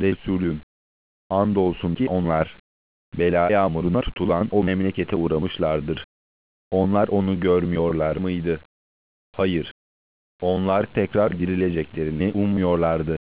Resulüm, andolsun ki onlar, bela yağmuruna tutulan o memlekete uğramışlardır. Onlar onu görmüyorlar mıydı? Hayır. Onlar tekrar dirileceklerini ummuyorlardı.